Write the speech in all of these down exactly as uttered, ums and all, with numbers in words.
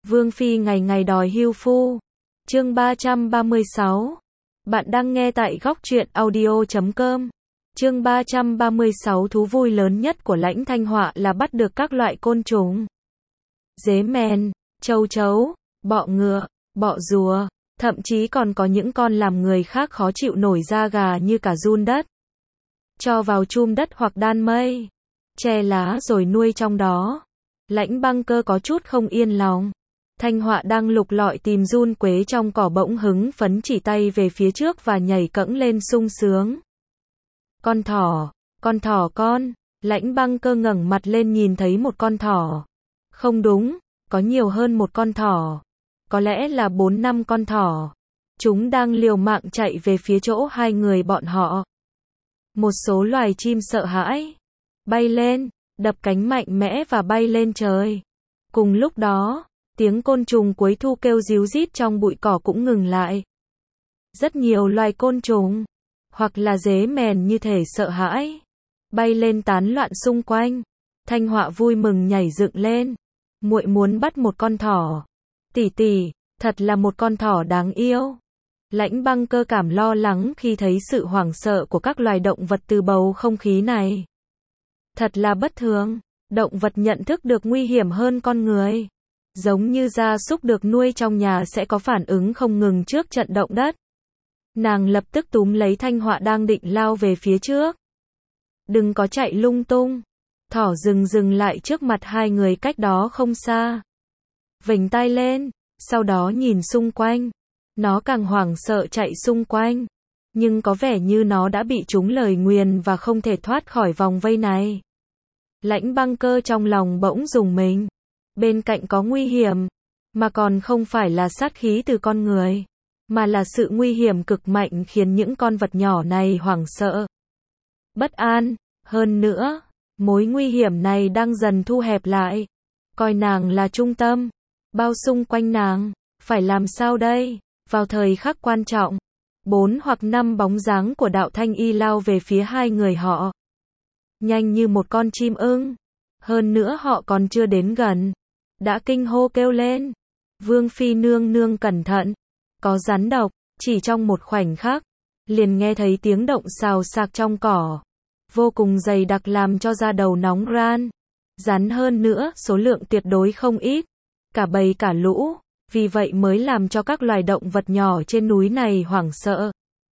Vương Phi ngày ngày đòi hưu phu. Chương ba trăm ba mươi sáu. Bạn đang nghe tại góc truyện audio chấm com. Chương ba trăm ba mươi sáu. Thú vui lớn nhất của Lãnh Thanh Họa là bắt được các loại côn trùng. Dế mèn, châu chấu, bọ ngựa, bọ rùa, thậm chí còn có những con làm người khác khó chịu nổi da gà như cả giun đất. Cho vào chum đất hoặc đan mây, che lá rồi nuôi trong đó. Lãnh Băng Cơ có chút không yên lòng. Thanh Họa đang lục lọi tìm giun quế trong cỏ bỗng hứng phấn chỉ tay về phía trước và nhảy cẫng lên sung sướng. Con thỏ, con thỏ con. Lãnh Băng Cơ ngẩng mặt lên nhìn thấy một con thỏ. Không đúng, có nhiều hơn một con thỏ. Có lẽ là bốn năm con thỏ. Chúng đang liều mạng chạy về phía chỗ hai người bọn họ. Một số loài chim sợ hãi, bay lên, đập cánh mạnh mẽ và bay lên trời. Cùng lúc đó, tiếng côn trùng cuối thu kêu ríu rít trong bụi cỏ cũng ngừng lại. Rất nhiều loài côn trùng, hoặc là dế mèn như thể sợ hãi, bay lên tán loạn xung quanh. Thanh Họa vui mừng nhảy dựng lên. Muội muốn bắt một con thỏ. Tỷ tỷ, thật là một con thỏ đáng yêu. Lãnh Băng Cơ cảm lo lắng khi thấy sự hoảng sợ của các loài động vật từ bầu không khí này. Thật là bất thường, động vật nhận thức được nguy hiểm hơn con người. Giống như gia súc được nuôi trong nhà sẽ có phản ứng không ngừng trước trận động đất. Nàng lập tức túm lấy Thanh Họa đang định lao về phía trước. Đừng có chạy lung tung. Thỏ dừng dừng lại trước mặt hai người cách đó không xa. Vểnh tai lên, sau đó nhìn xung quanh. Nó càng hoảng sợ chạy xung quanh. Nhưng có vẻ như nó đã bị trúng lời nguyền và không thể thoát khỏi vòng vây này. Lãnh Băng Cơ trong lòng bỗng rùng mình. Bên cạnh có nguy hiểm, mà còn không phải là sát khí từ con người, mà là sự nguy hiểm cực mạnh khiến những con vật nhỏ này hoảng sợ, bất an. Hơn nữa, mối nguy hiểm này đang dần thu hẹp lại, coi nàng là trung tâm, bao xung quanh nàng. Phải làm sao đây? Vào thời khắc quan trọng, bốn hoặc năm bóng dáng của Đạo Thanh Y lao về phía hai người họ, nhanh như một con chim ưng. Hơn nữa họ còn chưa đến gần, đã kinh hô kêu lên. Vương Phi nương nương cẩn thận, có rắn độc. Chỉ trong một khoảnh khắc, liền nghe thấy tiếng động xào xạc trong cỏ, vô cùng dày đặc làm cho da đầu nóng ran. Rắn hơn nữa, số lượng tuyệt đối không ít, cả bầy cả lũ, vì vậy mới làm cho các loài động vật nhỏ trên núi này hoảng sợ.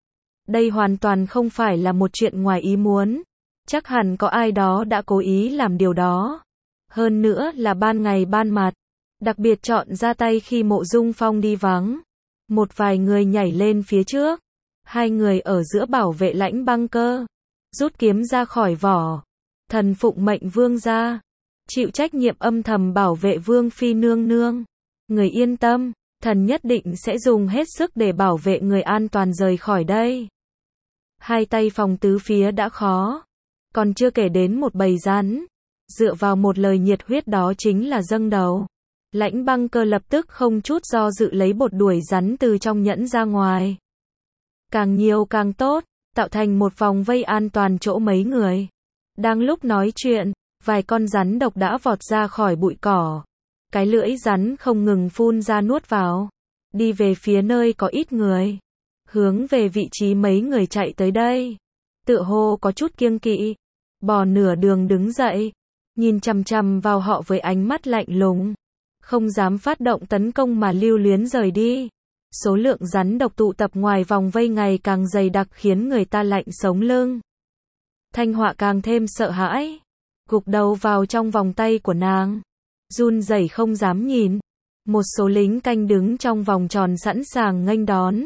Đây hoàn toàn không phải là một chuyện ngoài ý muốn, chắc hẳn có ai đó đã cố ý làm điều đó. Hơn nữa là ban ngày ban mặt, đặc biệt chọn ra tay khi Mộ Dung Phong đi vắng. Một vài người nhảy lên phía trước, hai người ở giữa bảo vệ Lãnh Băng Cơ, rút kiếm ra khỏi vỏ. Thần phụng mệnh vương gia, chịu trách nhiệm âm thầm bảo vệ Vương Phi nương nương. Người yên tâm, thần nhất định sẽ dùng hết sức để bảo vệ người an toàn rời khỏi đây. Hai tay phòng tứ phía đã khó, còn chưa kể đến một bầy rắn. Dựa vào một lời nhiệt huyết đó chính là dâng đầu. Lãnh Băng Cơ lập tức không chút do dự lấy bột đuổi rắn từ trong nhẫn ra ngoài. Càng nhiều càng tốt, tạo thành một vòng vây an toàn chỗ mấy người. Đang lúc nói chuyện, vài con rắn độc đã vọt ra khỏi bụi cỏ. Cái lưỡi rắn không ngừng phun ra nuốt vào, đi về phía nơi có ít người, hướng về vị trí mấy người chạy tới đây. Tựa hồ có chút kiêng kỵ, bò nửa đường đứng dậy, nhìn chằm chằm vào họ với ánh mắt lạnh lùng, không dám phát động tấn công mà lưu luyến rời đi. Số lượng rắn độc tụ tập ngoài vòng vây ngày càng dày đặc khiến người ta lạnh sống lưng. Thanh Họa càng thêm sợ hãi, gục đầu vào trong vòng tay của nàng, run rẩy không dám nhìn. Một số lính canh đứng trong vòng tròn sẵn sàng nghênh đón,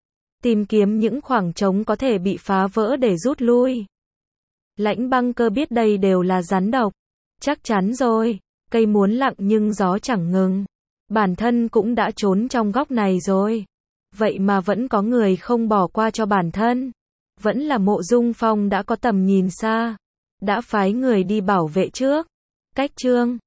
tìm kiếm những khoảng trống có thể bị phá vỡ để rút lui. Lãnh Băng Cơ biết đây đều là rắn độc. Chắc chắn rồi, cây muốn lặng nhưng gió chẳng ngừng. Bản thân cũng đã trốn trong góc này rồi. Vậy mà vẫn có người không bỏ qua cho bản thân. Vẫn là Mộ Dung Phong đã có tầm nhìn xa, đã phái người đi bảo vệ trước. Cách chương